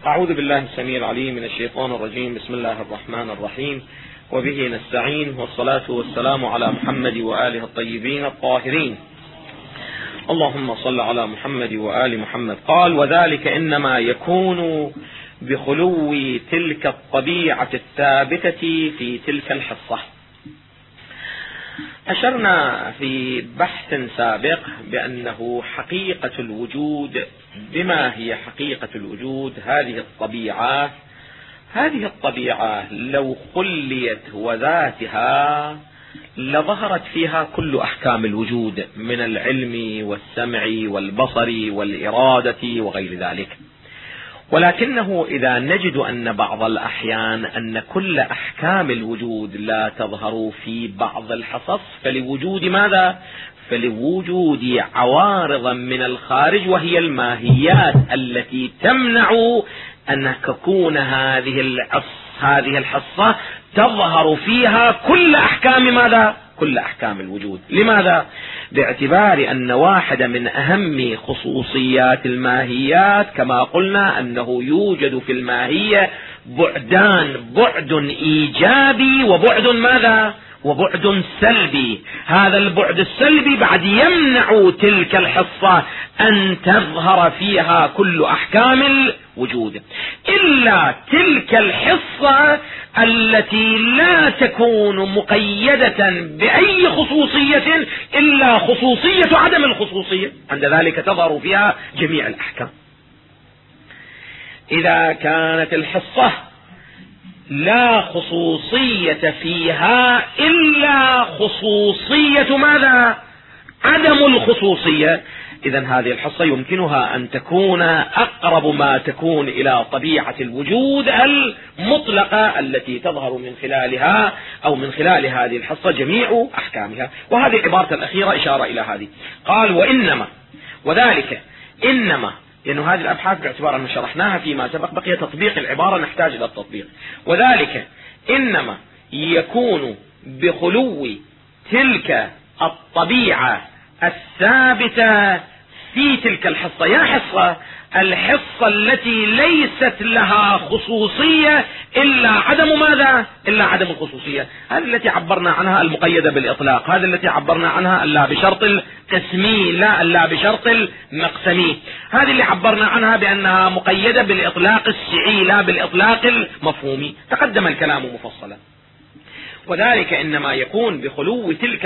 أعوذ بالله السميع العليم من الشيطان الرجيم. بسم الله الرحمن الرحيم، وبه نستعين، والصلاة والسلام على محمد وآله الطيبين الطاهرين. اللهم صل على محمد وآل محمد. قال: وذلك إنما يكون بخلو تلك الطبيعة الثابتة في تلك الحصة. أشرنا في بحث سابق بأنه حقيقة الوجود، بما هي حقيقة الوجود؟ هذه الطبيعة لو خليت وذاتها لظهرت فيها كل أحكام الوجود من العلم والسمع والبصر والإرادة وغير ذلك. ولكنه إذا نجد أن بعض الأحيان أن كل أحكام الوجود لا تظهر في بعض الحصص، فلوجود ماذا؟ فلوجود عوارض من الخارج، وهي الماهيات التي تمنع أن تكون هذه الحصة تظهر فيها كل أحكام ماذا؟ كل أحكام الوجود. لماذا؟ باعتبار أن واحدة من أهم خصوصيات الماهيات كما قلنا أنه يوجد في الماهية بعدان: بعد إيجابي وبعد ماذا؟ وبعد سلبي. هذا البعد السلبي بعد يمنع تلك الحصة أن تظهر فيها كل أحكام الوجود، إلا تلك الحصة التي لا تكون مقيدة بأي خصوصية إلا خصوصية عدم الخصوصية، عند ذلك تظهر فيها جميع الأحكام. إذا كانت الحصة لا خصوصية فيها إلا خصوصية ماذا؟ عدم الخصوصية، إذن هذه الحصة يمكنها أن تكون أقرب ما تكون إلى طبيعة الوجود المطلقة التي تظهر من خلالها أو من خلال هذه الحصة جميع أحكامها. وهذه العبارة الأخيرة إشارة إلى هذه. قال: وإنما، وذلك إنما، لأن هذه الأبحاث باعتبار أن شرحناها فيما سبق بقي تطبيق العبارة، نحتاج إلى التطبيق. وذلك إنما يكون بخلو تلك الطبيعة الثابتة في تلك الحصة. يا حصة، الحصة التي ليست لها خصوصية إلا عدم ماذا؟ إلا عدم الخصوصية. هذه التي عبرنا عنها المقيدة بالإطلاق، هذه التي عبرنا عنها اللا بشرط القسمي، لا بشرط المقسمي، هذه اللي عبرنا عنها بأنها مقيدة بالإطلاق السعي لا بالإطلاق المفهومي. تقدم الكلام مفصلا. وذلك إنما يكون بخلو تلك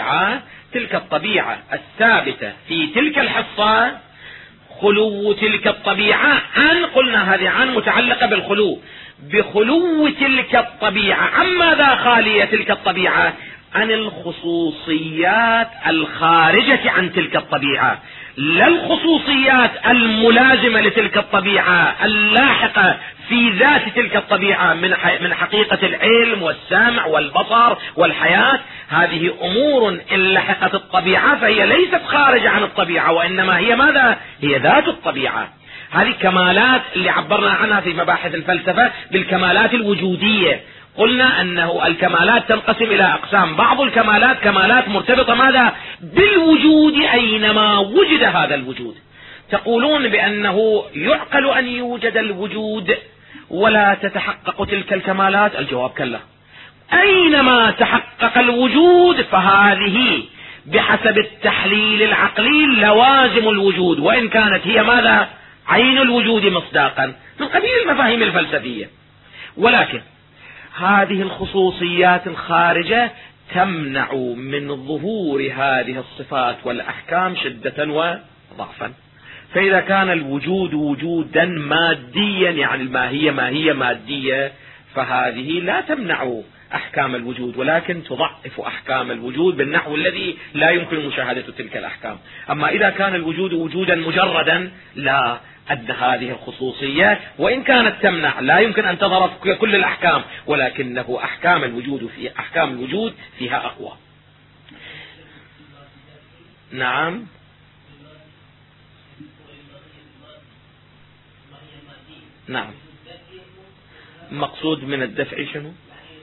الطبيعة الثابتة في تلك الحصة. خلو تلك الطبيعة قلنا هذه عن متعلقة بالخلو، بخلو تلك الطبيعة. عن ماذا خالية تلك الطبيعة؟ عن الخصوصيات الخارجة عن تلك الطبيعة، لا الخصوصيات الملازمة لتلك الطبيعة اللاحقة في ذات تلك الطبيعة من حقيقة العلم والسمع والبصر والحياة. هذه أمور إن لحقت الطبيعة فهي ليست خارجة عن الطبيعة، وإنما هي ماذا؟ هي ذات الطبيعة. هذه كمالات اللي عبرنا عنها في مباحث الفلسفة بالكمالات الوجودية. قلنا أنه الكمالات تنقسم إلى أقسام: بعض الكمالات كمالات مرتبطة ماذا؟ بالوجود أينما وجد هذا الوجود. تقولون بأنه يعقل أن يوجد الوجود ولا تتحقق تلك الكمالات؟ الجواب كلا. أينما تحقق الوجود فهذه بحسب التحليل العقلي لوازم الوجود، وإن كانت هي ماذا؟ عين الوجود مصداقا، من قبيل المفاهيم الفلسفية. ولكن هذه الخصوصيات الخارجة تمنع من ظهور هذه الصفات والأحكام شدة وضعفا. فإذا كان الوجود وجودا ماديا، يعني الماهية ماهية مادية، فهذه لا تمنع أحكام الوجود، ولكن تضعف أحكام الوجود بالنحو الذي لا يمكن مشاهدة تلك الأحكام. أما إذا كان الوجود وجودا مجردا، لا، أدى هذه الخصوصية وإن كانت تمنع لا يمكن أن تظهر في كل الأحكام، ولكنه أحكام الوجود فيها أقوى. نعم. نعم. مقصود من الدفع شنو؟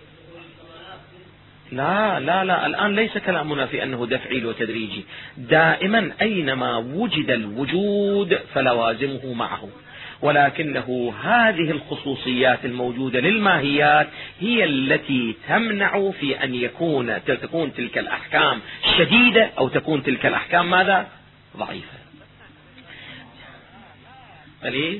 لا لا لا، الآن ليس كلامنا في أنه دفعي وتدريجي. دائما أينما وجد الوجود فلوازمه معه، ولكنه هذه الخصوصيات الموجودة للماهيات هي التي تمنع في أن تكون تلك الأحكام شديدة أو تكون تلك الأحكام ماذا؟ ضعيفة. قليل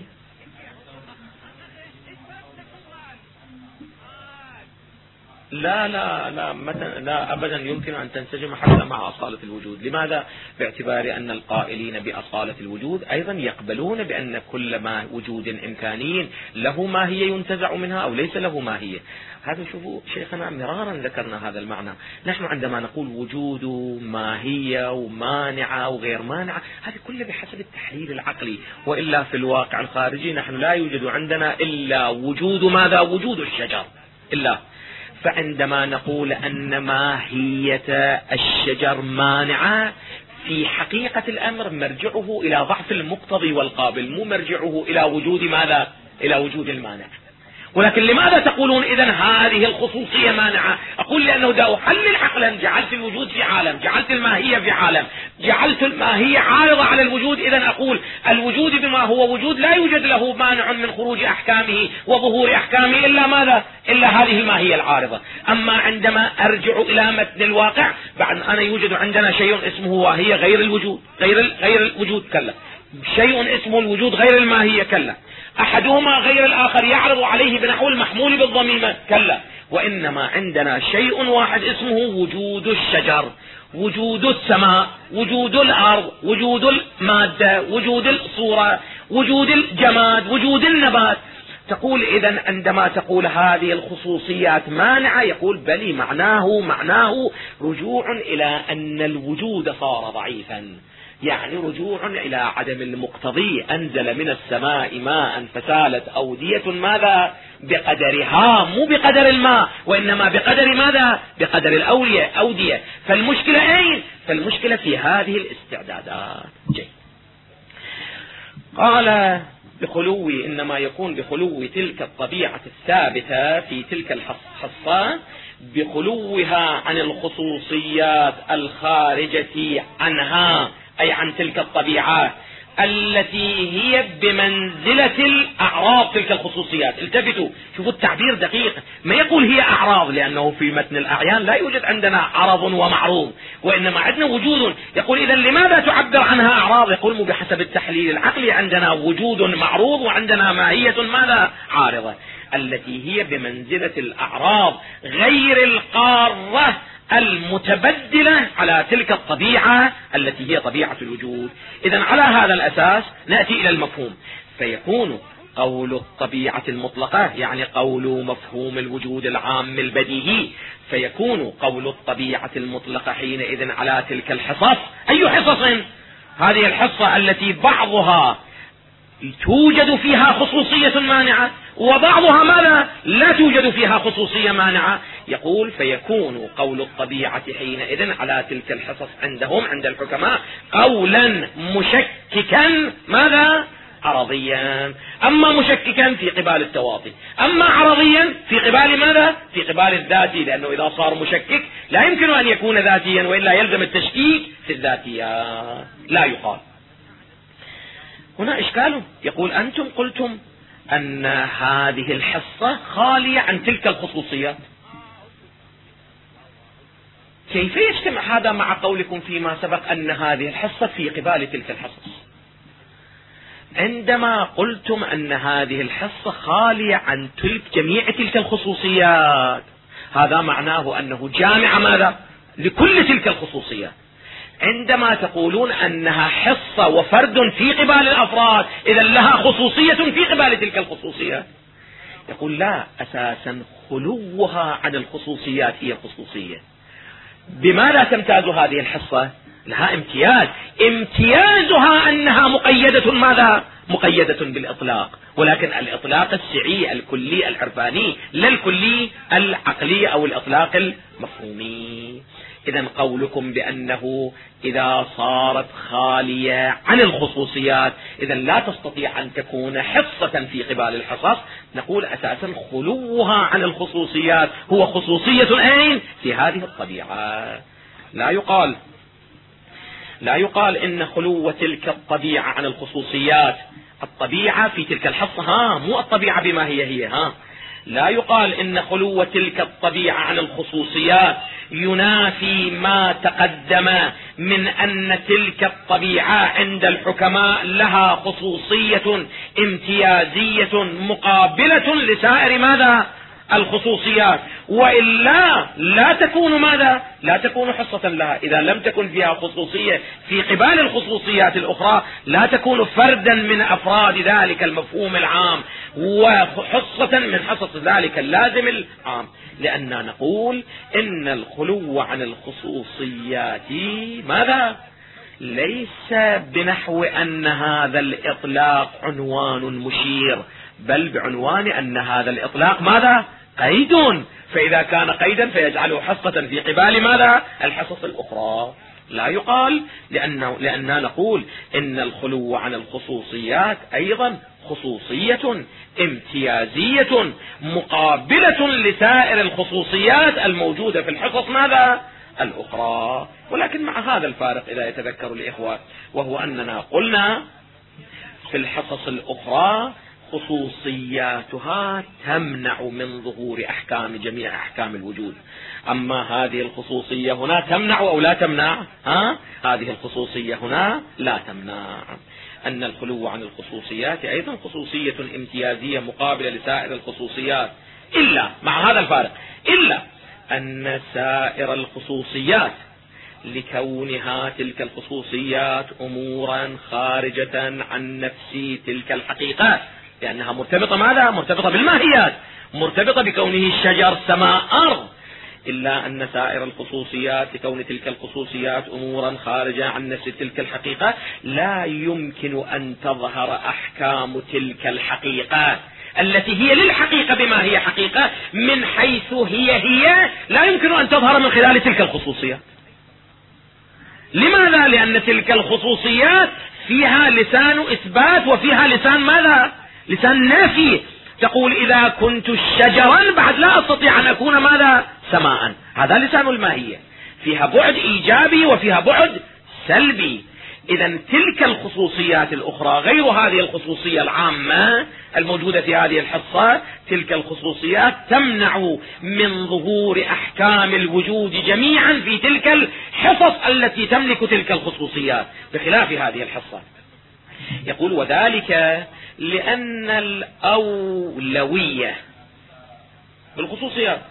لا لا لا لا أبدا يمكن أن تنسجم حتى مع أصالة الوجود. لماذا؟ باعتبار أن القائلين بأصالة الوجود أيضا يقبلون بأن كل ما وجود إمكاني له ماهية ينتزع منها أو ليس له ماهية. هذا شوفوا شيخنا مرارا ذكرنا هذا المعنى. نحن عندما نقول وجود ماهية ومانعة وغير مانعة هذه كلها بحسب التحليل العقلي، وإلا في الواقع الخارجي نحن لا يوجد عندنا إلا وجود ماذا؟ وجود الشجر إلا. فعندما نقول أن ماهية الشجر مانعة في حقيقة الأمر مرجعه إلى ضعف المقتضي والقابل، مو مرجعه إلى وجود ماذا؟ إلى وجود المانع. ولكن لماذا تقولون إذن هذه الخصوصية مانعة؟ أقول لأنه دا أحلل عقلا، جعلت الوجود في عالم، جعلت الماهية في عالم، جعلت الماهية عارضة على الوجود. إذن أقول الوجود بما هو وجود لا يوجد له مانع من خروج أحكامه وظهور أحكامه إلا ماذا؟ إلا هذه الماهية العارضة. أما عندما أرجع إلى متن الواقع بعد أنا يوجد عندنا شيء اسمه واهية غير الوجود، غير الوجود كلا، شيء اسمه الوجود غير الماهية كلا، أحدهما غير الآخر يعرض عليه بنحو المحمول بالضميمة كلا، وإنما عندنا شيء واحد اسمه وجود الشجر، وجود السماء، وجود الأرض، وجود المادة، وجود الصورة، وجود الجماد، وجود النبات. تقول إذن عندما تقول هذه الخصوصيات مانعة، يقول بلي معناه رجوع إلى أن الوجود صار ضعيفا، يعني رجوع إلى عدم المقتضي. أنزل من السماء ماء فسالت أودية ماذا؟ بقدرها، مو بقدر الماء، وإنما بقدر ماذا؟ بقدر الأودية. فالمشكلة أين؟ فالمشكلة في هذه الاستعدادات. جيد. قال بخلو، إنما يكون بخلو تلك الطبيعة الثابتة في تلك الحصة، بخلوها عن الخصوصيات الخارجة عنها، أي عن تلك الطبيعات التي هي بمنزلة الأعراض تلك الخصوصيات. التفتوا شوفوا التعبير دقيق، ما يقول هي أعراض، لأنه في متن الأعيان لا يوجد عندنا عرض ومعروض، وإنما عندنا وجود. يقول إذن لماذا تعبر عنها أعراض؟ يقول مو بحسب التحليل العقلي، عندنا وجود معروض وعندنا ماهية ماذا؟ عارضة، التي هي بمنزلة الأعراض غير القارة المتبدلة على تلك الطبيعة التي هي طبيعة الوجود. إذن على هذا الأساس نأتي إلى المفهوم، فيكون قول الطبيعة المطلقة يعني قول مفهوم الوجود العام البديهي، فيكون قول الطبيعة المطلقة حينئذ على تلك الحصص. أي حصص؟ هذه الحصة التي بعضها توجد فيها خصوصية مانعة وبعضها ماذا؟ لا توجد فيها خصوصية مانعة. يقول فيكون قول الطبيعة حينئذ على تلك الحصص عندهم عند الحكماء قولا مشككا ماذا؟ عرضيا. أما مشككا في قبال التواطي، أما عرضيا في قبال ماذا؟ في قبال الذاتي، لأنه إذا صار مشكك لا يمكن أن يكون ذاتيا، وإلا يلزم التشكيك في الذاتيات، لا يقال. هنا إشكال، يقول أنتم قلتم أن هذه الحصة خالية عن تلك الخصوصيات، كيف يجتمع هذا مع قولكم فيما سبق أن هذه الحصة في قبال تلك الحصص؟ عندما قلتم أن هذه الحصة خالية عن جميع تلك الخصوصيات، هذا معناه أنه جامع ماذا؟ لكل تلك الخصوصيات. عندما تقولون أنها حصة وفرد في قبال الأفراد، إذا لها خصوصية في قبال تلك الخصوصيات. يقول لا، أساسا خلوها عن الخصوصيات هي خصوصية. بماذا تمتاز هذه الحصة؟ لها امتياز، امتيازها أنها مقيدة ماذا؟ مقيدة بالإطلاق، ولكن الإطلاق السعي الكلي العرفاني، لا الكلي العقلي أو الإطلاق المفهومي. إذن قولكم بأنه إذا صارت خالية عن الخصوصيات إذن لا تستطيع أن تكون حصة في قبال الحصص، نقول أساسا خلوها عن الخصوصيات هو خصوصية أين؟ في هذه الطبيعة. لا يقال إن خلو تلك الطبيعة عن الخصوصيات الطبيعة في تلك الحصة مو الطبيعة بما هي لا يقال إن خلو تلك الطبيعة عن الخصوصيات ينافي ما تقدم من أن تلك الطبيعة عند الحكماء لها خصوصية امتيازية مقابلة لسائر ماذا الخصوصيات، وإلا لا تكون ماذا لا تكون حصة لها. إذا لم تكن فيها خصوصية في قبال الخصوصيات الأخرى لا تكون فردا من أفراد ذلك المفهوم العام وحصة من حصص ذلك اللازم العام، لأننا نقول إن الخلو عن الخصوصيات ماذا ليس بنحو أن هذا الإطلاق عنوان مشير، بل بعنوان أن هذا الإطلاق ماذا قيد، فإذا كان قيدا فيجعله حصة في قبال ماذا الحصص الأخرى. لا يقال لأننا نقول إن الخلو عن الخصوصيات أيضا خصوصية امتيازية مقابلة لسائر الخصوصيات الموجودة في الحصص ماذا الأخرى، ولكن مع هذا الفارق إذا يتذكر الإخوة، وهو أننا قلنا في الحصص الأخرى خصوصياتها تمنع من ظهور أحكام جميع أحكام الوجود، أما هذه الخصوصية هنا تمنع أو لا تمنع؟ هذه الخصوصية هنا لا تمنع. أن الخلو عن الخصوصيات أيضا خصوصية امتيازية مقابلة لسائر الخصوصيات، إلا مع هذا الفارق، إلا أن سائر الخصوصيات لكونها تلك الخصوصيات أمورا خارجة عن نفس تلك الحقيقات، لأنها مرتبطة ماذا مرتبطة بالماهيات، مرتبطة بكونه الشجر سماء أرض، إلا أن سائر الخصوصيات لكون تلك الخصوصيات أمورا خارجة عن نفس تلك الحقيقة لا يمكن أن تظهر أحكام تلك الحقيقات التي هي للحقيقة بما هي حقيقة من حيث هي لا يمكن أن تظهر من خلال تلك الخصوصيات. لماذا؟ لأن تلك الخصوصيات فيها لسان إثبات وفيها لسان ماذا لسان نافي. تقول إذا كنت شجرا بعد لا أستطيع أن أكون ماذا سماء، هذا لسان الماهية، فيها بعد إيجابي وفيها بعد سلبي. إذا تلك الخصوصيات الأخرى غير هذه الخصوصية العامة الموجودة في هذه الحصة، تلك الخصوصيات تمنع من ظهور أحكام الوجود جميعا في تلك الحصص التي تملك تلك الخصوصيات بخلاف هذه الحصة. يقول وذلك لأن الأولوية بالخصوصيات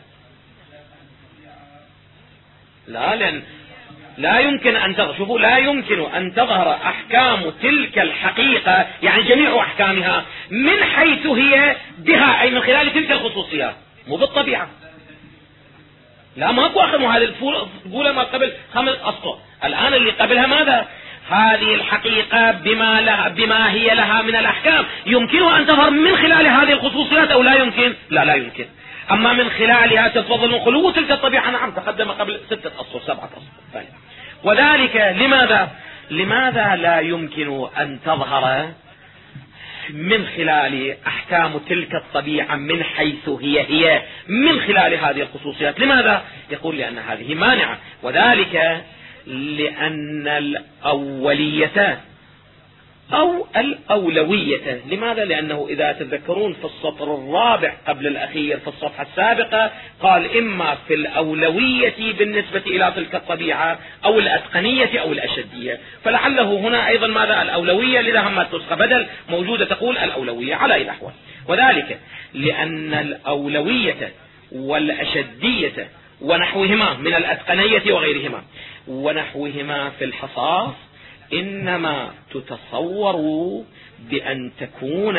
لأن لا يمكن أن تظهر، شوفوا لا يمكن أن تظهر أحكام تلك الحقيقة يعني جميع أحكامها من حيث هي بها، أي من خلال تلك الخصوصيات، مو بالطبيعة. لا ماكو أخر هذه الفولة ما قبل 5 أسطر، الآن اللي قبلها ماذا هذه الحقيقة بما هي لها من الأحكام يمكنها أن تظهر من خلال هذه الخصوصيات أو لا يمكن؟ لا يمكن. أما من خلالها تتفضل من خلو تلك الطبيعة، نعم تقدم قبل 6 أسطر 7 أسطر. وذلك لماذا لا يمكن أن تظهر من خلال أحكام تلك الطبيعة من حيث هي من خلال هذه الخصوصيات؟ لماذا؟ يقول لأن هذه مانعة، وذلك لأن الأولية أو الأولوية. لماذا؟ لأنه إذا تذكرون في السطر الرابع قبل الأخير في الصفحة السابقة قال إما في الأولوية بالنسبة إلى تلك الطبيعة أو الأتقنية أو الأشدية، فلعله هنا أيضا ماذا الأولوية، لذا هم تسخة بدل موجودة تقول الأولوية على أي الأحوال. وذلك لأن الأولوية والأشدية ونحوهما من الأتقنية وغيرهما ونحوهما في الحصاص إنما تتصور بأن تكون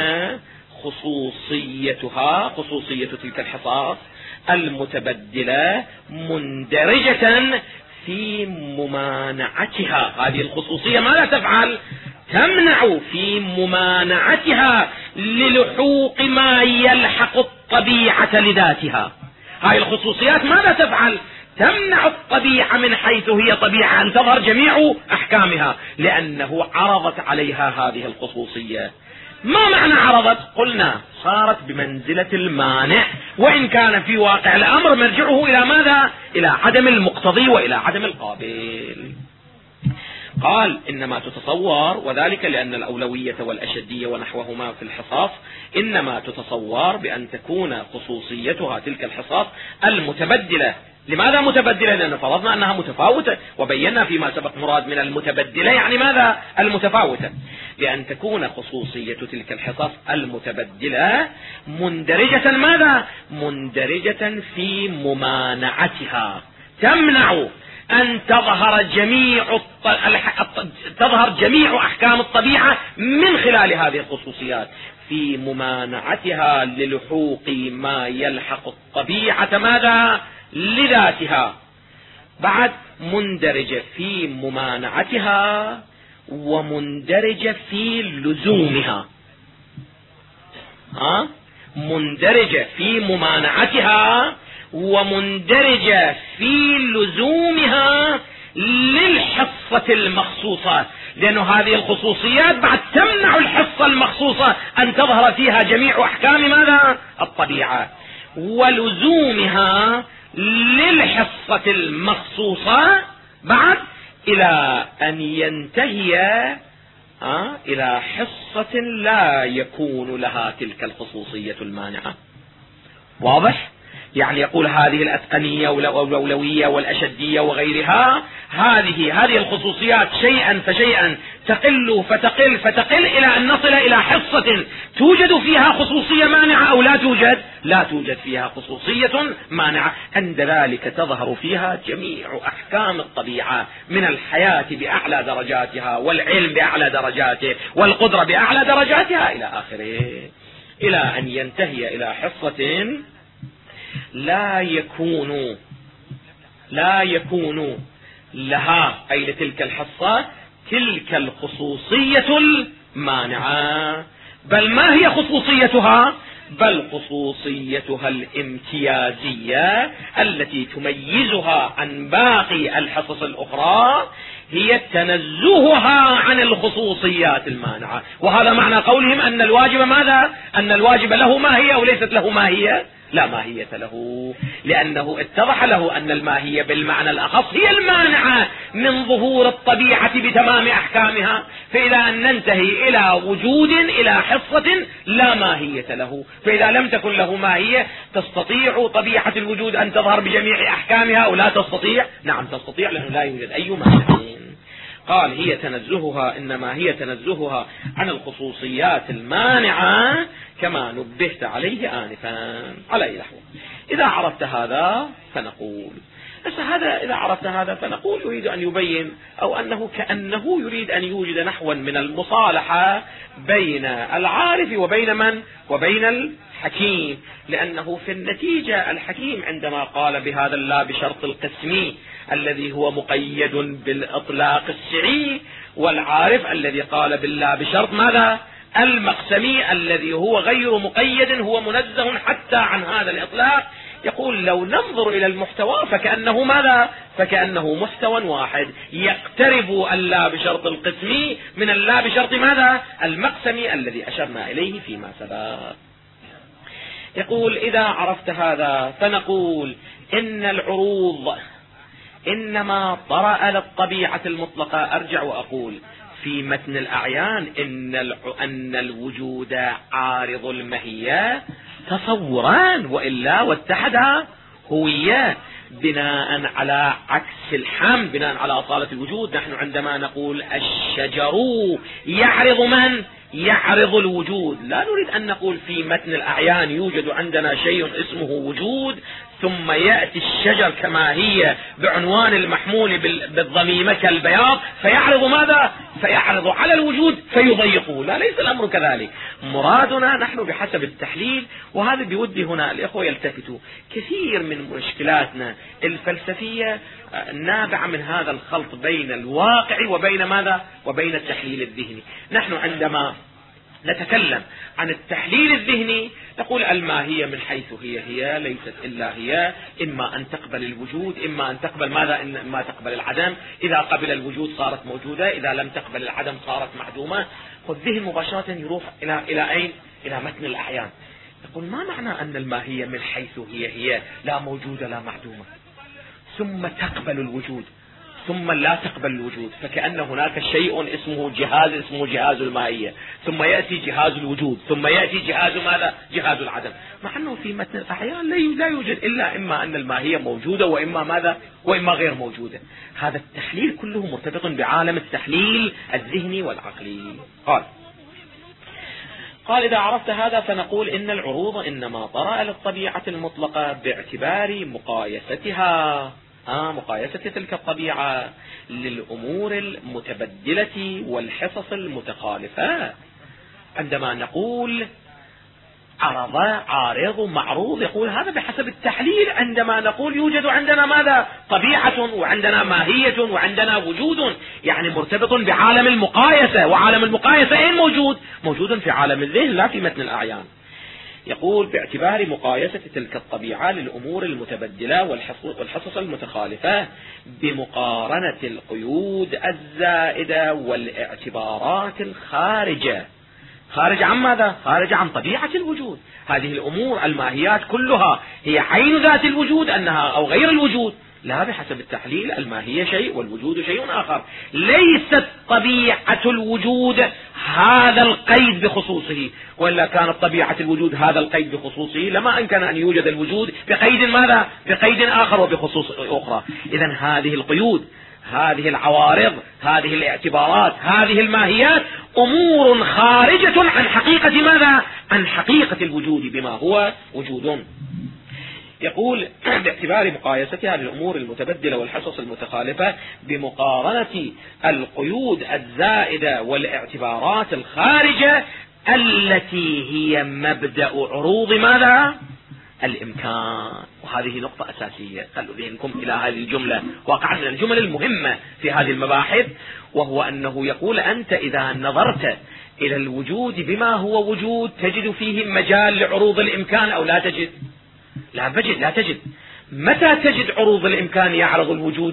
خصوصية تلك الحصاص المتبدلة مندرجة في ممانعتها. هذه الخصوصية ماذا تفعل؟ تمنع في ممانعتها للحوق ما يلحق الطبيعة لذاتها. هذه الخصوصيات ماذا تفعل؟ تمنع الطبيعة من حيث هي طبيعة أن تظهر جميع أحكامها، لأنه عرضت عليها هذه الخصوصية. ما معنى عرضت؟ قلنا صارت بمنزلة المانع، وإن كان في واقع الأمر مرجعه إلى ماذا؟ إلى عدم المقتضي وإلى عدم القابل. قال إنما تتصور، وذلك لأن الأولوية والأشدية ونحوهما في الحصاص إنما تتصور بأن تكون خصوصيتها تلك الحصاص المتبدلة. لماذا متبدلة؟ لأن فرضنا أنها متفاوتة، وبينا فيما سبق مراد من المتبدلة يعني ماذا؟ المتفاوتة. لأن تكون خصوصية تلك الحصص المتبدلة مندرجة ماذا؟ مندرجة في ممانعتها، تمنع أن تظهر جميع أحكام الطبيعة من خلال هذه الخصوصيات، في ممانعتها للحوق ما يلحق الطبيعة ماذا؟ لذاتها. بعد مندرجة في ممانعتها ومندرجة في لزومها. مندرجة في ممانعتها ومندرجة في لزومها للحصة المخصوصة، لأن هذه الخصوصيات بعد تمنع الحصة المخصوصة أن تظهر فيها جميع أحكام ماذا؟ الطبيعة، ولزومها للحصة المخصوصة بعد إلى أن ينتهي إلى حصة لا يكون لها تلك الخصوصية المانعة. واضح؟ يعني يقول هذه الأتقنية والأولوية والأشدية وغيرها، هذه الخصوصيات شيئا فشيئا تقل فتقل فتقل إلى أن نصل إلى حصة توجد فيها خصوصية مانعة أو لا توجد؟ لا توجد فيها خصوصية مانعة. عند ذلك تظهر فيها جميع أحكام الطبيعة، من الحياة بأعلى درجاتها، والعلم بأعلى درجاته، والقدرة بأعلى درجاتها إلى آخره، إلى أن ينتهي إلى حصة لا يكون لها، أي لتلك الحصة، تلك الخصوصية المانعة. بل ما هي خصوصيتها؟ بل خصوصيتها الامتيازية التي تميزها عن باقي الحصص الأخرى، هي تنزهها عن الخصوصيات المانعة. وهذا معنى قولهم أن الواجب ماذا؟ أن الواجب له ماهية وليست له ماهية؟ لا ماهية له، لأنه اتضح له أن الماهية بالمعنى الأخص هي المانعة من ظهور الطبيعة بتمام أحكامها. فإذا أن ننتهي إلى وجود، إلى حصة لا ماهية له، فإذا لم تكن له ماهية تستطيع طبيعة الوجود أن تظهر بجميع أحكامها أو لا تستطيع؟ نعم تستطيع، لأنه لا يوجد أي مانع. قال هي تنزهها، إنما هي تنزهها عن الخصوصيات المانعة كما نبهت عليه آنفا. على أي نحو إذا عرفت هذا فنقول، إذا عرفت هذا فنقول يريد أن يبين، أو أنه كأنه يريد أن يوجد نحوا من المصالحة بين العارف وبين من؟ وبين الحكيم. لأنه في النتيجة الحكيم عندما قال بهذا لا بشرط القسمي الذي هو مقيد بالإطلاق السعي، والعارف الذي قال باللا بشرط ماذا؟ المقسمي الذي هو غير مقيد، هو منزه حتى عن هذا الإطلاق. يقول لو ننظر إلى المحتوى فكأنه ماذا؟ فكأنه محتوى واحد يقترب اللا بشرط القسمي من اللا بشرط ماذا؟ المقسمي الذي أشرنا إليه فيما سبق. يقول إذا عرفت هذا فنقول إن العروض إنما طرأ للطبيعة المطلقة. أرجع وأقول في متن الأعيان أن الوجود عارض المهية تصوران، وإلا واتحدا هوية، بناء على عكس الحمد، بناء على أصالة الوجود. نحن عندما نقول الشجر يعرض من؟ يعرض الوجود. لا نريد أن نقول في متن الأعيان يوجد عندنا شيء اسمه وجود ثم يأتي الشجر كما هي بعنوان المحمول بالضميمة كالبياض فيعرض ماذا؟ فيعرض على الوجود فيضيقه. لا، ليس الأمر كذلك. مرادنا نحن بحسب التحليل، وهذا بودي هنا الإخوة يلتفتوا، كثير من مشكلاتنا الفلسفية نابعة من هذا الخلط بين الواقع وبين ماذا؟ وبين التحليل الذهني. نحن عندما نتكلم عن التحليل الذهني نقول الماهية من حيث هي ليست إلا هي، إما أن تقبل الوجود، إما أن تقبل ماذا؟ إما تقبل العدم. إذا قبل الوجود صارت موجودة، إذا لم تقبل العدم صارت معدومة. والذهن مباشرة يروح إلى أين؟ إلى متن الأعيان. يقول ما معنى أن الماهية من حيث هي لا موجودة لا معدومة، ثم تقبل الوجود، ثم لا تقبل الوجود، فكأن هناك شيء اسمه جهاز الماهية، ثم يأتي جهاز الوجود، ثم يأتي جهاز ماذا؟ جهاز العدم، مع أنه في متن الأحيان لا يوجد إلا إما أن الماهية موجودة وإما ماذا؟ وإما غير موجودة. هذا التحليل كله مرتبط بعالم التحليل الذهني والعقلي. قال إذا عرفت هذا فنقول إن العروض إنما طرأ للطبيعة المطلقة باعتبار مقايستها مقايسة تلك الطبيعة للأمور المتبدلة والحصص المتخالفة. عندما نقول عارض معروض، يقول هذا بحسب التحليل. عندما نقول يوجد عندنا ماذا؟ طبيعة، وعندنا ماهية، وعندنا وجود، يعني مرتبط بعالم المقايسة. وعالم المقايسة أين موجود؟ موجود في عالم الذهن لا في متن الأعيان. يقول باعتبار مقايسة تلك الطبيعة للأمور المتبدلة والحصص المتخالفة بمقارنة القيود الزائدة والاعتبارات الخارجة. خارج عن ماذا؟ خارج عن طبيعة الوجود. هذه الأمور الماهيات كلها هي عين ذات الوجود أنها أو غير الوجود؟ لا، بحسب التحليل الماهية شيء والوجود شيء آخر. ليست طبيعة الوجود هذا القيد بخصوصه، وإلا كانت طبيعة الوجود هذا القيد بخصوصه لما أمكن أن يوجد الوجود بقيد ماذا؟ بقيد آخر وبخصوص أخرى. إذن هذه القيود، هذه العوارض، هذه الاعتبارات، هذه الماهيات أمور خارجة عن حقيقة ماذا؟ عن حقيقة الوجود بما هو وجود. يقول باعتبار مقايستها للأمور المتبدلة والحصص المتخالفة بمقارنة القيود الزائدة والاعتبارات الخارجة التي هي مبدأ عروض ماذا؟ الإمكان. وهذه نقطة أساسية، خلوا ذهنكم إلى هذه الجملة، واقعا من الجمل المهمة في هذه المباحث، وهو أنه يقول أنت إذا نظرت إلى الوجود بما هو وجود تجد فيه مجال لعروض الإمكان أو لا تجد؟ لا تجد. متى تجد عروض الإمكان يعرض الوجود؟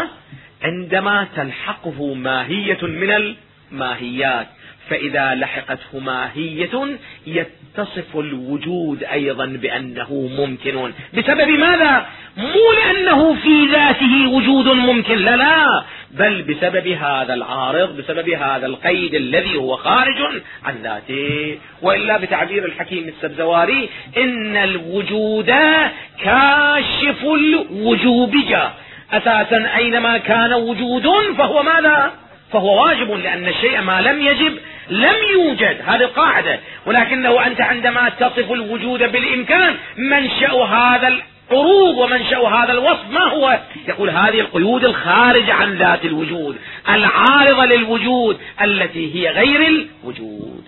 عندما تلحقه ماهية من الماهيات، فإذا لحقته ماهية يتصف الوجود أيضا بأنه ممكن. بسبب ماذا؟ مو لأنه في ذاته وجود ممكن، لا، بل بسبب هذا العارض، بسبب هذا القيد الذي هو خارج عن ذاته. وإلا بتعبير الحكيم السبزواري إن الوجود كاشف الوجوب جاء. أساسا أينما كان وجود فهو ماذا؟ فهو واجب، لأن الشيء ما لم يجب لم يوجد، هذه قاعدة. ولكنه أنت عندما تصف الوجود بالإمكان، منشأ هذا العروض ومنشأ هذا الوصف ما هو؟ يقول هذه القيود الخارجة عن ذات الوجود، العارضة للوجود التي هي غير الوجود.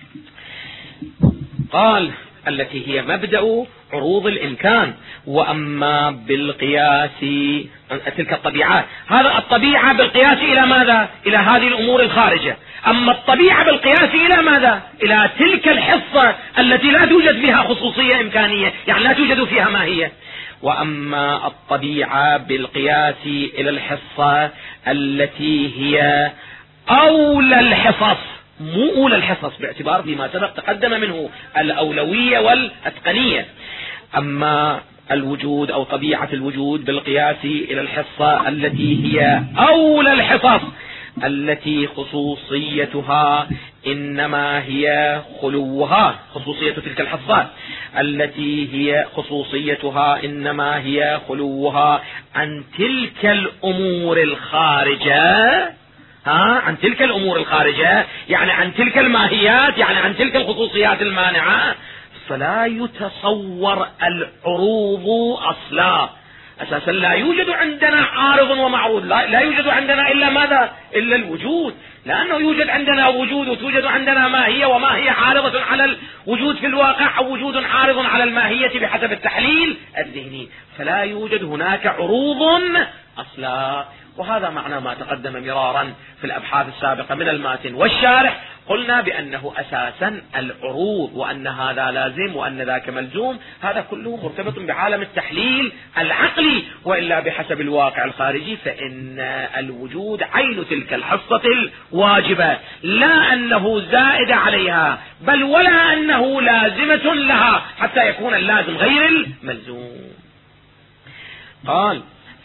قال التي هي مبدأ عروض الإمكان. وأما بالقياس تلك الطبيعات، هذا الطبيعة بالقياس إلى ماذا؟ إلى هذه الأمور الخارجة. أما الطبيعة بالقياس إلى ماذا؟ إلى تلك الحصة التي لا توجد فيها خصوصية إمكانية، يعني لا توجد فيها ماهية. وأما الطبيعة بالقياس إلى الحصة التي هي أولى الحصص، مو أولى الحصص باعتبار فيما سبق تقدم منه الأولوية والأتقنية. أما الوجود أو طبيعة الوجود بالقياس إلى الحصة التي هي أولى الحصص التي خصوصيتها إنما هي خلوها، خصوصية تلك الحصات التي هي خصوصيتها إنما هي خلوها عن تلك الأمور الخارجة، عن تلك الأمور الخارجة، يعني عن تلك الماهيات، يعني عن تلك الخصوصيات المانعة، فلا يتصور العروض أصلا. أساسا لا يوجد عندنا عارض ومعروض، لا يوجد عندنا إلا ماذا؟ إلا الوجود، لأنه يوجد عندنا وجود وتوجد عندنا ماهية، وماهية عارضة على الوجود في الواقع، أو وجود عارض على الماهية بحسب التحليل الذهني، فلا يوجد هناك عروض أصلا. وهذا معنى ما تقدم مرارا في الأبحاث السابقة من الماتن والشارح. قلنا بأنه أساسا العروض وأن هذا لازم وأن ذاك ملزوم، هذا كله مرتبط بعالم التحليل العقلي، وإلا بحسب الواقع الخارجي فإن الوجود عين تلك الحصة الواجبة، لا أنه زائد عليها، بل ولا أنه لازمة لها حتى يكون اللازم غير الملزوم. قال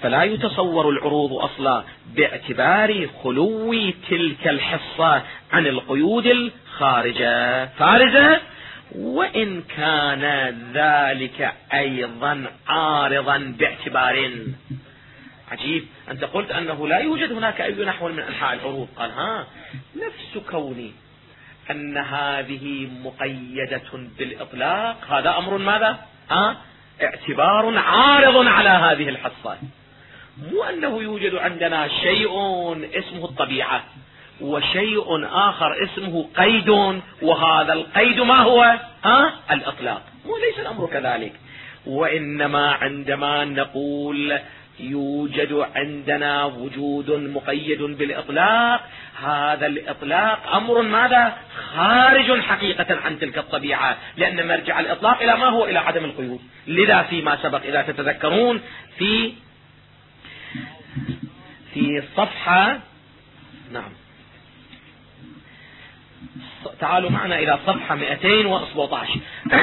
فلا يتصور العروض أصلا باعتبار خلو تلك الحصة عن القيود الخارجة فارزة، وإن كان ذلك أيضا عارضا باعتبار. عجيب، أنت قلت أنه لا يوجد هناك أي نحو من أنحاء العروض، قال نفس كوني أن هذه مقيدة بالإطلاق هذا أمر ماذا؟ اعتبار عارض على هذه الحصة. مو أنه يوجد عندنا شيء اسمه الطبيعة وشيء آخر اسمه قيد، وهذا القيد ما هو؟ الإطلاق. مو ليس الأمر كذلك، وإنما عندما نقول يوجد عندنا وجود مقيد بالإطلاق، هذا الإطلاق أمر ماذا؟ خارج حقيقة عن تلك الطبيعة، لأن مرجع الإطلاق إلى ما هو؟ إلى عدم القيود. لذا فيما سبق إذا تتذكرون في صفحة، نعم تعالوا معنا إلى صفحة 217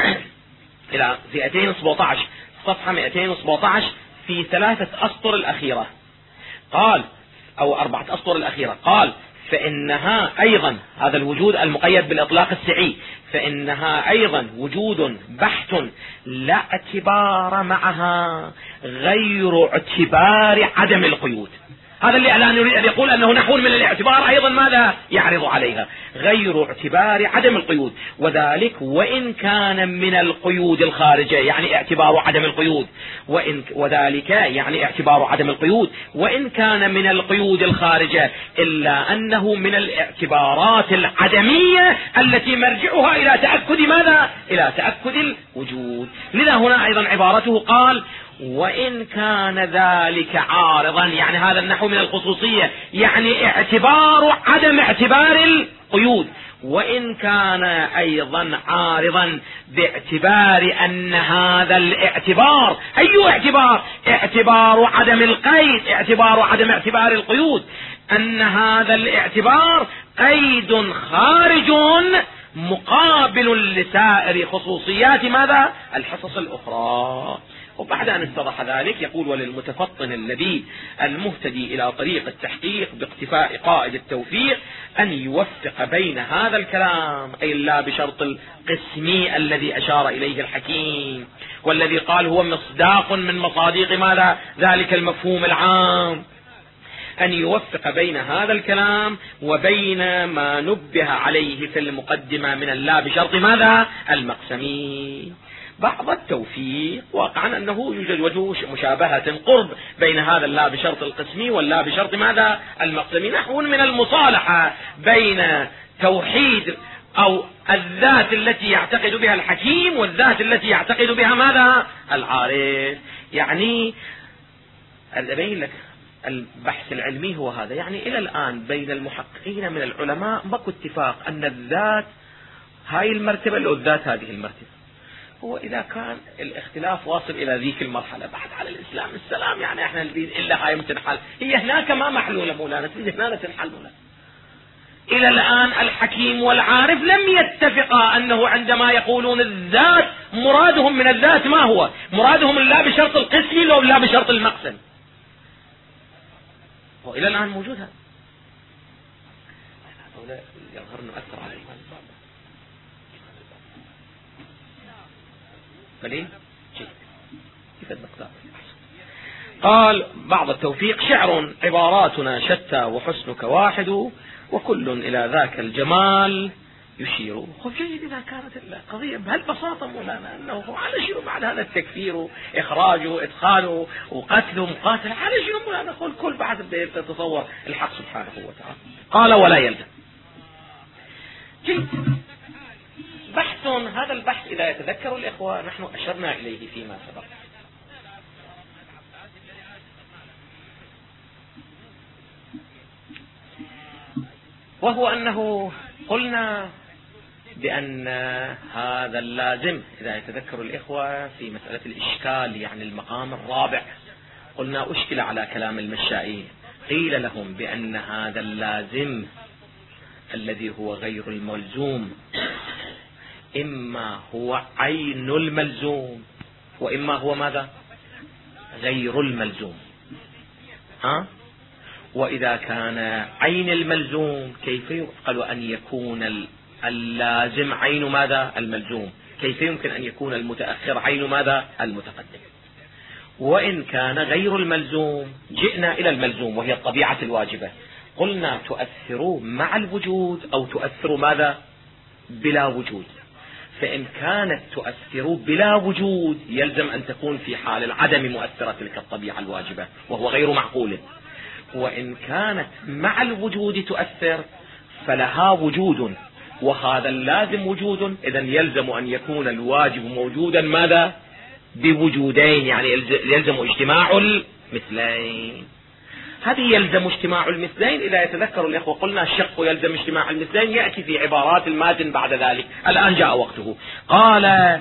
إلى 217 صفحة 217 في 3 أسطر الأخيرة قال، أو 4 أسطر الأخيرة قال: فإنها أيضا، هذا الوجود المقيد بالإطلاق السعي، فإنها أيضا وجود بحت لا اعتبار معها غير اعتبار عدم القيود. هذا اللي الآن يريد أن يقول أنه نحو من الاعتبار أيضا ماذا يعرض عليها؟ غير اعتبار عدم القيود، وذلك وإن كان من القيود الخارجة، يعني اعتبار عدم القيود، وذلك يعني اعتبار عدم القيود، وإن كان من القيود الخارجة، إلا أنه من الاعتبارات العدمية التي مرجعها إلى تأكد ماذا؟ إلى تأكد الوجود. لذا هنا أيضا عبارته قال: وإن كان ذلك عارضا، يعني هذا النحو من الخصوصية، يعني اعتبار عدم اعتبار القيود، وإن كان أيضا عارضا باعتبار أن هذا الاعتبار، أي اعتبار؟ اعتبار عدم القيد، اعتبار عدم اعتبار القيود، أن هذا الاعتبار قيد خارج مقابل لسائر خصوصيات ماذا؟ الحصص الأخرى. وبعد أن اتضح ذلك يقول: وللمتفطن الذي المهتدي إلى طريق التحقيق باقتفاء قائد التوفيق أن يوفق بين هذا الكلام، أي لا بشرط القسمي الذي أشار إليه الحكيم، والذي قال هو مصداق من مصاديق ماذا؟ ذلك المفهوم العام، أن يوفق بين هذا الكلام وبين ما نبه عليه في المقدمة من اللا بشرط ماذا؟ المقسمي. بعض التوفيق واقعا أنه يوجد وجه مشابهة قرب بين هذا اللا بشرط القسمي واللا بشرط ماذا؟ المقسمي، نحو من المصالحة بين توحيد أو الذات التي يعتقد بها الحكيم والذات التي يعتقد بها ماذا؟ العارف. يعني أبين لك البحث العلمي هو هذا، يعني إلى الآن بين المحققين من العلماء ماكو اتفاق أن الذات هاي المرتبة أو الذات هذه المرتبة. هو إذا كان الاختلاف واصل إلى ذيك المرحلة بعد على الإسلام السلام، يعني احنا نريد إلا هاي تنحل، هي هناك ما محلولة مولانا، تريد هنا تنحل مولانا. إلى الآن الحكيم والعارف لم يتفقا أنه عندما يقولون الذات مرادهم من الذات ما هو؟ مرادهم لا بشرط القسم لو لا بشرط المقسم. وإلى الآن موجود هذا. يظهر أنه أثر عليه. فليه؟ كيف المقدار؟ قال بعض التوفيق: شعر عباراتنا شتى وحسنك واحد، وكل إلى ذاك الجمال يشير. خب جيد، إذا كانت القضية بهالبساطة مولانا أنه على شنو بعد هذا التكفير إخراجه إدخاله وقتله مقاتله، على شنو مولانا؟ قل كل بعد بدأ تتصور الحق سبحانه وتعالى. قال: ولا يلزم. جيد، بحث، هذا البحث إذا يتذكر الإخوة نحن أشرنا إليه فيما سبق، وهو أنه قلنا بأن هذا اللازم إذا يتذكر الإخوة في مسألة الإشكال، يعني المقام الرابع، قلنا أشكل على كلام المشائين، قيل لهم بأن هذا اللازم الذي هو غير الملزوم إما هو عين الملزوم وإما هو ماذا؟ غير الملزوم. وإذا كان عين الملزوم كيف يعقل أن يكون اللازم عين ماذا؟ الملزوم. كيف يمكن أن يكون المتأخر عين ماذا؟ المتقدم. وإن كان غير الملزوم جئنا إلى الملزوم وهي الطبيعة الواجبة، قلنا تؤثر مع الوجود أو تؤثر ماذا؟ بلا وجود. فإن كانت تؤثر بلا وجود يلزم أن تكون في حال العدم مؤثرة تلك الطبيعة الواجبة وهو غير معقول. وإن كانت مع الوجود تؤثر فلها وجود وهذا اللازم وجود، إذن يلزم أن يكون الواجب موجودا ماذا؟ بوجودين، يعني يلزم اجتماع المثلين. هذه يلزم اجتماع المثلين. إذا يتذكر الإخوة قلنا الشق يلزم اجتماع المثلين يأتي في عبارات الماتن بعد ذلك، الآن جاء وقته. قال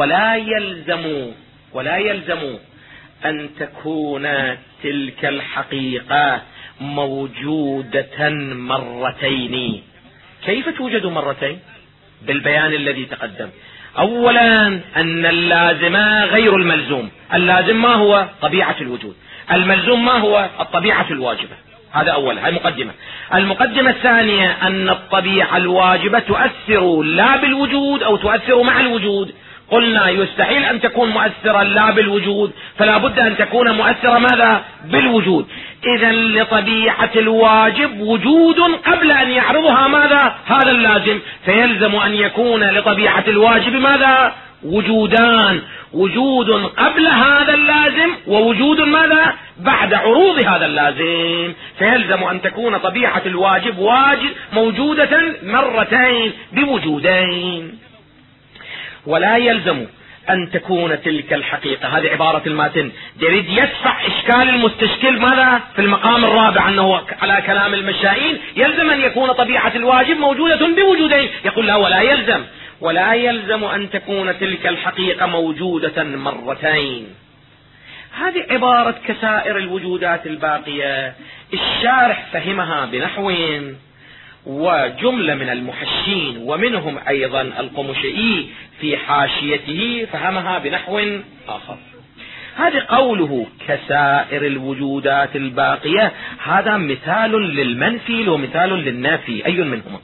ولا يلزم أن تكون تلك الحقيقة موجودة مرتين. كيف توجد مرتين؟ بالبيان الذي تقدم. أولا أن اللازم غير الملزوم. اللازم ما هو؟ طبيعة الوجود. الملزوم ما هو؟ الطبيعة الواجبة. هذا أولا، هذه مقدمة. المقدمة الثانية أن الطبيعة الواجبة تؤثر لا بالوجود أو تؤثر مع الوجود. قلنا يستحيل أن تكون مؤثرة لا بالوجود، فلا بد أن تكون مؤثرة ماذا؟ بالوجود. إذا لطبيعة الواجب وجود قبل أن يعرضها ماذا؟ هذا اللازم. فيلزم أن يكون لطبيعة الواجب ماذا؟ وجودان، وجود قبل هذا اللازم ووجود ماذا؟ بعد عروض هذا اللازم. فيلزم أن تكون طبيعة الواجب موجودة مرتين بوجودين. ولا يلزم أن تكون تلك الحقيقة، هذه عبارة الماتن يريد يدفع إشكال المستشكل ماذا؟ في المقام الرابع أنه على كلام المشائين يلزم أن يكون طبيعة الواجب موجودة بوجودين. يقول لا، ولا يلزم أن تكون تلك الحقيقة موجودة مرتين. هذه عبارة كسائر الوجودات الباقية الشارح فهمها بنحو، وجملة من المحشين ومنهم أيضا القمشئي في حاشيته فهمها بنحو آخر. هذا قوله كسائر الوجودات الباقية، هذا مثال للمنفي ومثال للنافي، أي منهما؟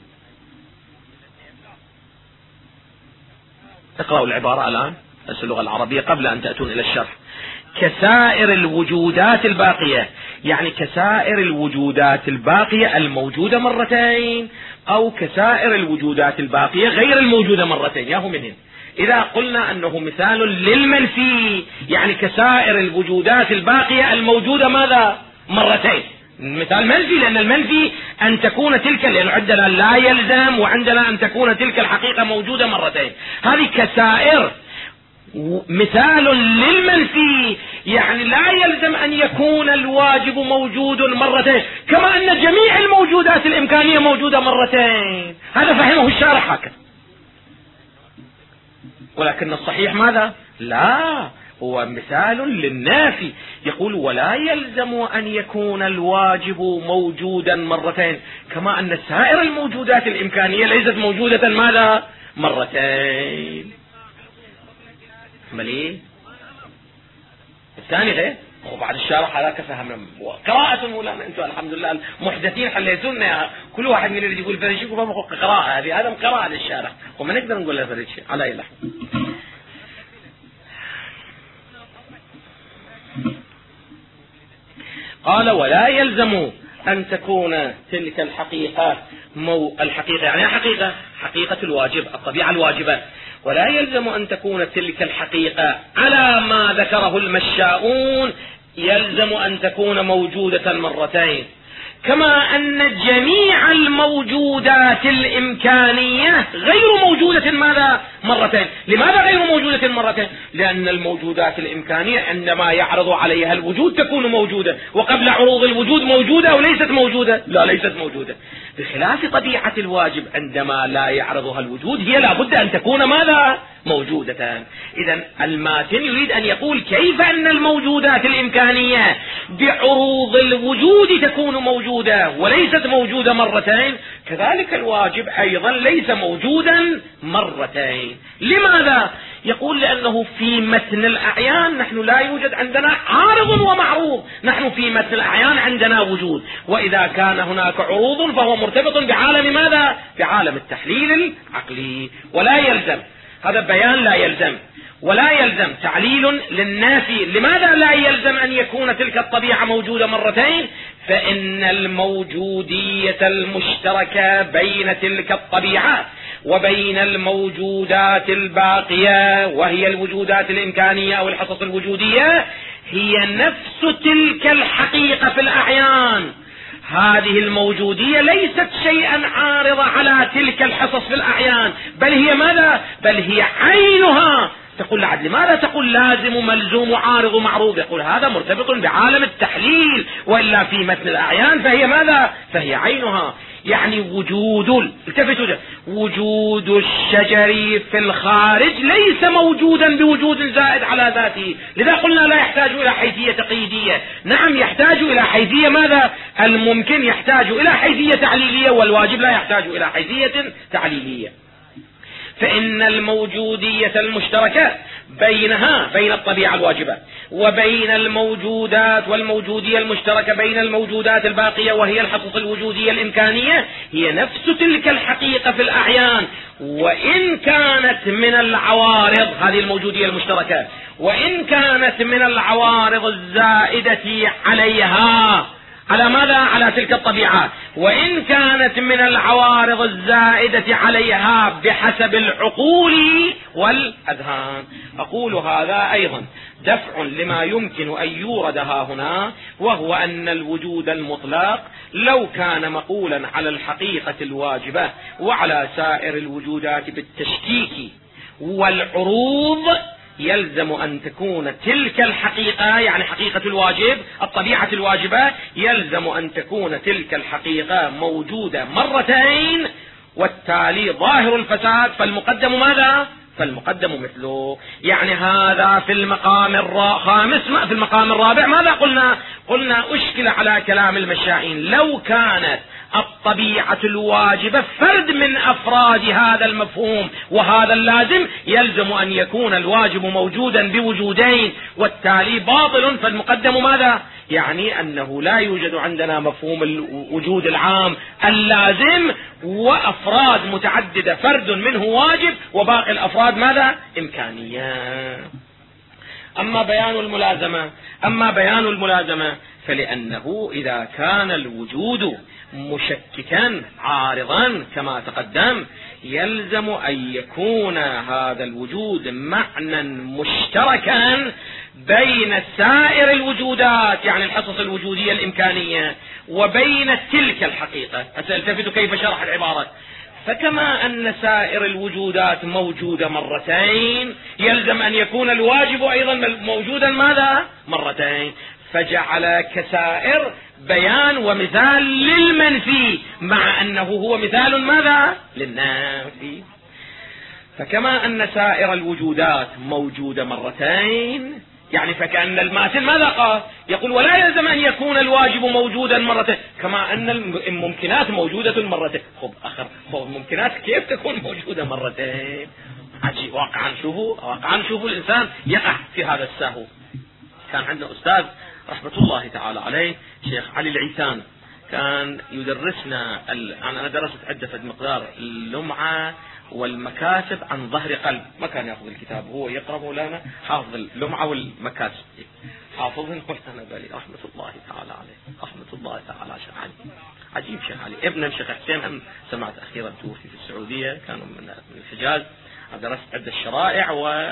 اقرأوا العبارة الآن اللغة العربية قبل أن تأتون إلى الشرح. كسائر الوجودات الباقية يعني كسائر الوجودات الباقية الموجودة مرتين، أو كسائر الوجودات الباقية غير الموجودة مرتين. ياهو منين؟ إذا قلنا أنه مثال للمنفي يعني كسائر الوجودات الباقية الموجودة ماذا؟ مرتين. مثال منفي، لأن المنفي أن تكون تلك، لأن عندنا لا يلزم وعندنا أن تكون تلك الحقيقة موجودة مرتين. هذه كسائر مثال للمنفي يعني لا يلزم أن يكون الواجب موجود مرتين، كما أن جميع الموجودات الإمكانية موجودة مرتين. هذا فهمه الشارح هكذا. ولكن الصحيح ماذا؟ لا، هو مثال للنافي. يقول ولا يلزم أن يكون الواجب موجودا مرتين، كما أن سائر الموجودات الإمكانية ليست موجودة ماذا؟ مرتين. مليه الثاني غير، وبعد الشارح هذاك فهمنا قراءة مولانا. انتم الحمد لله المحدثين حليتونا، كل واحد من اللي يقول فريد شيء وفهم قراءة، هذه هذا قراءة للشارح وما نقدر نقول له فريد شيء على اي لحظة. قال ولا يلزم أن تكون تلك الحقيقة الحقيقة يعني حقيقة الواجب، الطبيعة الواجبة. ولا يلزم أن تكون تلك الحقيقة على ما ذكره المشاؤون، يلزم أن تكون موجودة مرتين، كما أن جميع الموجودات الإمكانية غير موجودة ماذا؟ مرتين. لماذا غير موجودة مرتين؟ لأن الموجودات الإمكانية عندما يعرض عليها الوجود تكون موجودة، وقبل عروض الوجود موجودة أو ليست موجودة؟ لا، ليست موجودة. بخلاف طبيعة الواجب عندما لا يعرضها الوجود هي لا بد أن تكون ماذا؟ موجودة. إذن الماتن يريد أن يقول كيف أن الموجودات الإمكانية بعروض الوجود تكون موجودة وليست موجودة مرتين، كذلك الواجب أيضا ليس موجودا مرتين. لماذا؟ يقول لأنه في متن الأعيان نحن لا يوجد عندنا عارض ومعروض، نحن في متن الأعيان عندنا وجود، وإذا كان هناك عروض فهو مرتبط بعالم ماذا؟ بعالم التحليل العقلي. ولا يلزم، هذا بيان لا يلزم، ولا يلزم تعليل للنافي. لماذا لا يلزم أن يكون تلك الطبيعة موجودة مرتين؟ فإن الموجودية المشتركة بين تلك الطبيعات وبين الموجودات الباقية وهي الوجودات الإمكانية أو الحصص الوجودية هي نفس تلك الحقيقة في الأعيان. هذه الموجودية ليست شيئا عارضة على تلك الحصص في الأعيان، بل هي ماذا؟ بل هي عينها. تقول لعد لماذا تقول لازم ملزوم عارض معروض؟ يقول هذا مرتبط بعالم التحليل، وإلا في متن الأعيان فهي ماذا؟ فهي عينها. يعني وجود الشجر في الخارج ليس موجودا بوجود زائد على ذاته، لذا قلنا لا يحتاج إلى حيثية تقييدية. نعم يحتاج إلى حيثية ماذا؟ الممكن يحتاج إلى حيثية تعليلية، والواجب لا يحتاج إلى حيثية تعليلية. فإن الموجودية المشتركة بينها بين الطبيعة الواجبة وبين الموجودات، والموجودية المشتركة بين الموجودات الباقية وهي الحصص الوجودية الإمكانية هي نفس تلك الحقيقة في الأعيان، وإن كانت من العوارض، هذه الموجودية المشتركة، وإن كانت من العوارض الزائدة عليها، على ماذا؟ على تلك الطبيعات، وإن كانت من العوارض الزائدة عليها بحسب العقول والأذهان. أقول هذا أيضا دفع لما يمكن أن يورد هنا، وهو أن الوجود المطلق لو كان مقولا على الحقيقة الواجبة وعلى سائر الوجودات بالتشكيك والعروض يلزم أن تكون تلك الحقيقة، يعني حقيقة الواجب الطبيعة الواجبة، يلزم أن تكون تلك الحقيقة موجودة مرتين، والتالي ظاهر الفساد فالمقدم ماذا؟ فالمقدم مثله. يعني هذا في المقام الخامس. في المقام الرابع ماذا قلنا أشكل على كلام المشائين لو كانت الطبيعة الواجبة فرد من أفراد هذا المفهوم وهذا اللازم، يلزم أن يكون الواجب موجودا بوجودين والتالي باطل، فالمقدم ماذا؟ يعني أنه لا يوجد عندنا مفهوم الوجود العام اللازم وأفراد متعددة فرد منه واجب وباقي الأفراد ماذا؟ إمكانية. أما بيان الملازمة فلأنه إذا كان الوجود مشككا عارضا كما تقدم يلزم أن يكون هذا الوجود معنى مشتركا بين سائر الوجودات، يعني الحصص الوجودية الإمكانية، وبين تلك الحقيقة. أتلتفت كيف شرح العبارة؟ فكما أن سائر الوجودات موجودة مرتين يلزم أن يكون الواجب أيضا موجودا ماذا؟ مرتين، فجعل كسائر بيان ومثال للمنفي مع أنه هو مثال ماذا؟ للنافي. فكما أن سائر الوجودات موجودة مرتين، يعني فكأن الماثل ماذا قال؟ يقول ولا يلزم أن يكون الواجب موجودا مرتين، كما أن الممكنات موجودة مرتين. الممكنات كيف تكون موجودة مرتين؟ عجيب. واقعا شوفوا الإنسان يقع في هذا السهو. كان عندنا أستاذ رحمة الله تعالى عليه شيخ علي العيسان، كان يدرسنا أنا درست عدة مقدار اللمعة والمكاسب عن ظهر قلب. ما كان يأخذ الكتاب، هو يقرأ مولانا حافظ اللمعة والمكاسب، حافظهم. قلت أنا بالي رحمة الله تعالى عليه، رحمة الله تعالى عشان علي. عجيب شيخ علي. ابن الشيخ حسين هم سمعت أخيرا توفي في السعودية، كانوا من الحجاز. درست عدة الشرائع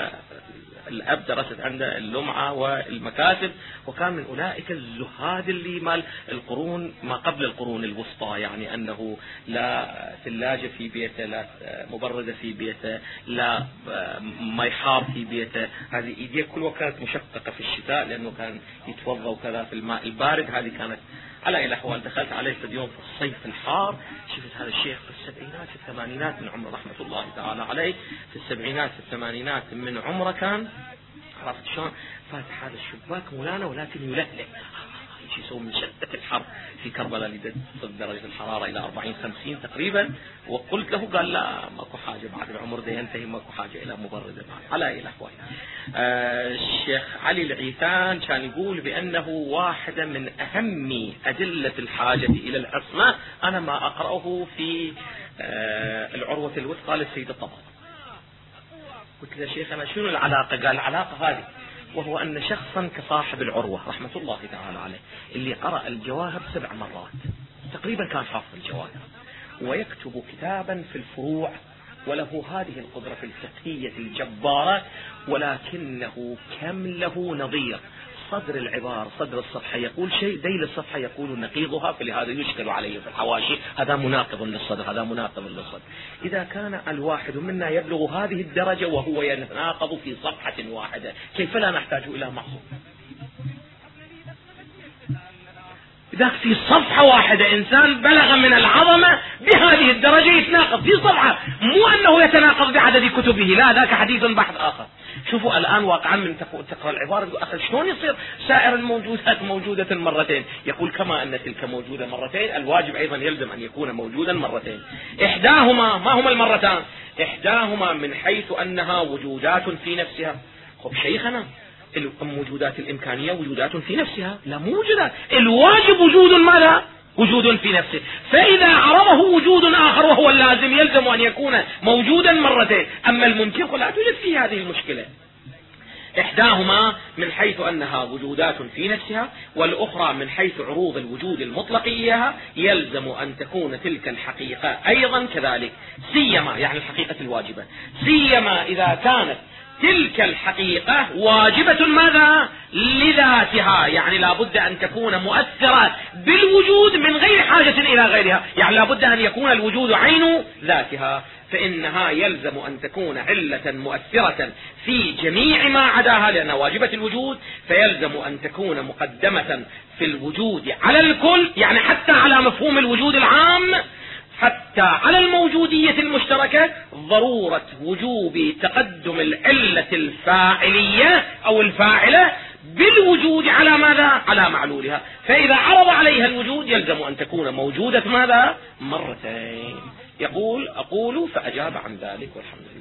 والأب درست عنده اللمعة والمكاسب، وكان من أولئك الزهاد اللي مال القرون ما قبل القرون الوسطى، يعني أنه لا ثلاجة في بيته، لا مبردة في بيته، لا ماء حار في بيته. هذه إيديه كل وقت كانت مشققة في الشتاء لأنه كان يتوضأ وكذا في الماء البارد. هذه كانت على الأحوال. دخلت عليه في اليوم في الصيف الحار، شفت هذا الشيخ في السبعينات في الثمانينات من عمره رحمة الله تعالى عليه، في السبعينات في الثمانينات من عمره كان، عرفت شلون؟ فاتح هذا الشباك مولانا ولكن يلهلب شو يسوون من شدة الحر في كربلاء اللي تصل درجة الحرارة إلى 40-50 تقريبا. وقلت له قال لا ماكو حاجة بعد العمر ده ينتهي ماكو حاجة إلى مبردة على أي الأحوال. الشيخ علي العيثان كان يقول بأنه واحدة من أهم أدلة الحاجة إلى العصمة أنا ما أقرأه في العروة الوثقى للسيد الطبري. قلت له شيخ أنا شنو العلاقة؟ قال العلاقة هذه، وهو أن شخصا كصاحب العروة رحمة الله تعالى عليه اللي قرأ الجواهر 7 مرات تقريبا كان حافظ الجواهر، ويكتب كتابا في الفروع، وله هذه القدرة في الفقهية الجبارة، ولكنه كم له نظير. صدر العبارة صدر الصفحة يقول شيء، ذيل الصفحة يقول نقيضها، فلهذا يشكل عليه في الحواشي هذا مناقض للصدر هذا مناقض للصدر. إذا كان الواحد منا يبلغ هذه الدرجة وهو يتناقض في صفحة واحدة، كيف لا نحتاج إلى معصوم؟ ذاك في صفحة واحدة إنسان بلغ من العظمة بهذه الدرجة يتناقض في صفحة، مو أنه يتناقض بعدد كتبه، لا ذاك حديث بحث آخر. شوفوا الآن واقعا من تقرأ العبارة تقول أخي شلون يصير سائر الموجودات موجودة مرتين؟ يقول كما أن تلك موجودة مرتين الواجب أيضا يلزم أن يكون موجودا مرتين. إحداهما ما هما المرتان؟ إحداهما من حيث أنها وجودات في نفسها. خب شيخنا الموجودات الإمكانية وجودات في نفسها لا موجودة، الواجب وجود ماذا؟ وجود في نفسه، فإذا عرضه وجود آخر وهو اللازم يلزم أن يكون موجودا مرتين. أما الممكن فلا توجد فيه هذه المشكلة. إحداهما من حيث أنها وجودات في نفسها، والأخرى من حيث عروض الوجود المطلق إياها، يلزم أن تكون تلك الحقيقة أيضا كذلك، سيما يعني الحقيقة الواجبة، سيما إذا كانت تلك الحقيقة واجبة ماذا؟ لذاتها، يعني لابد أن تكون مؤثرة بالوجود من غير حاجة إلى غيرها، يعني لابد أن يكون الوجود عين ذاتها، فإنها يلزم أن تكون علة مؤثرة في جميع ما عداها لأنها واجبة الوجود، فيلزم أن تكون مقدمة في الوجود على الكل، يعني حتى على مفهوم الوجود العام، حتى على الموجودية المشتركة، ضرورة وجوب تقدم العلة الفاعلية أو الفاعلة بالوجود على ماذا؟ على معلولها، فإذا عرض عليها الوجود يلزم أن تكون موجودة ماذا؟ مرتين. يقول أقول فأجاب عن ذلك والحمد لله.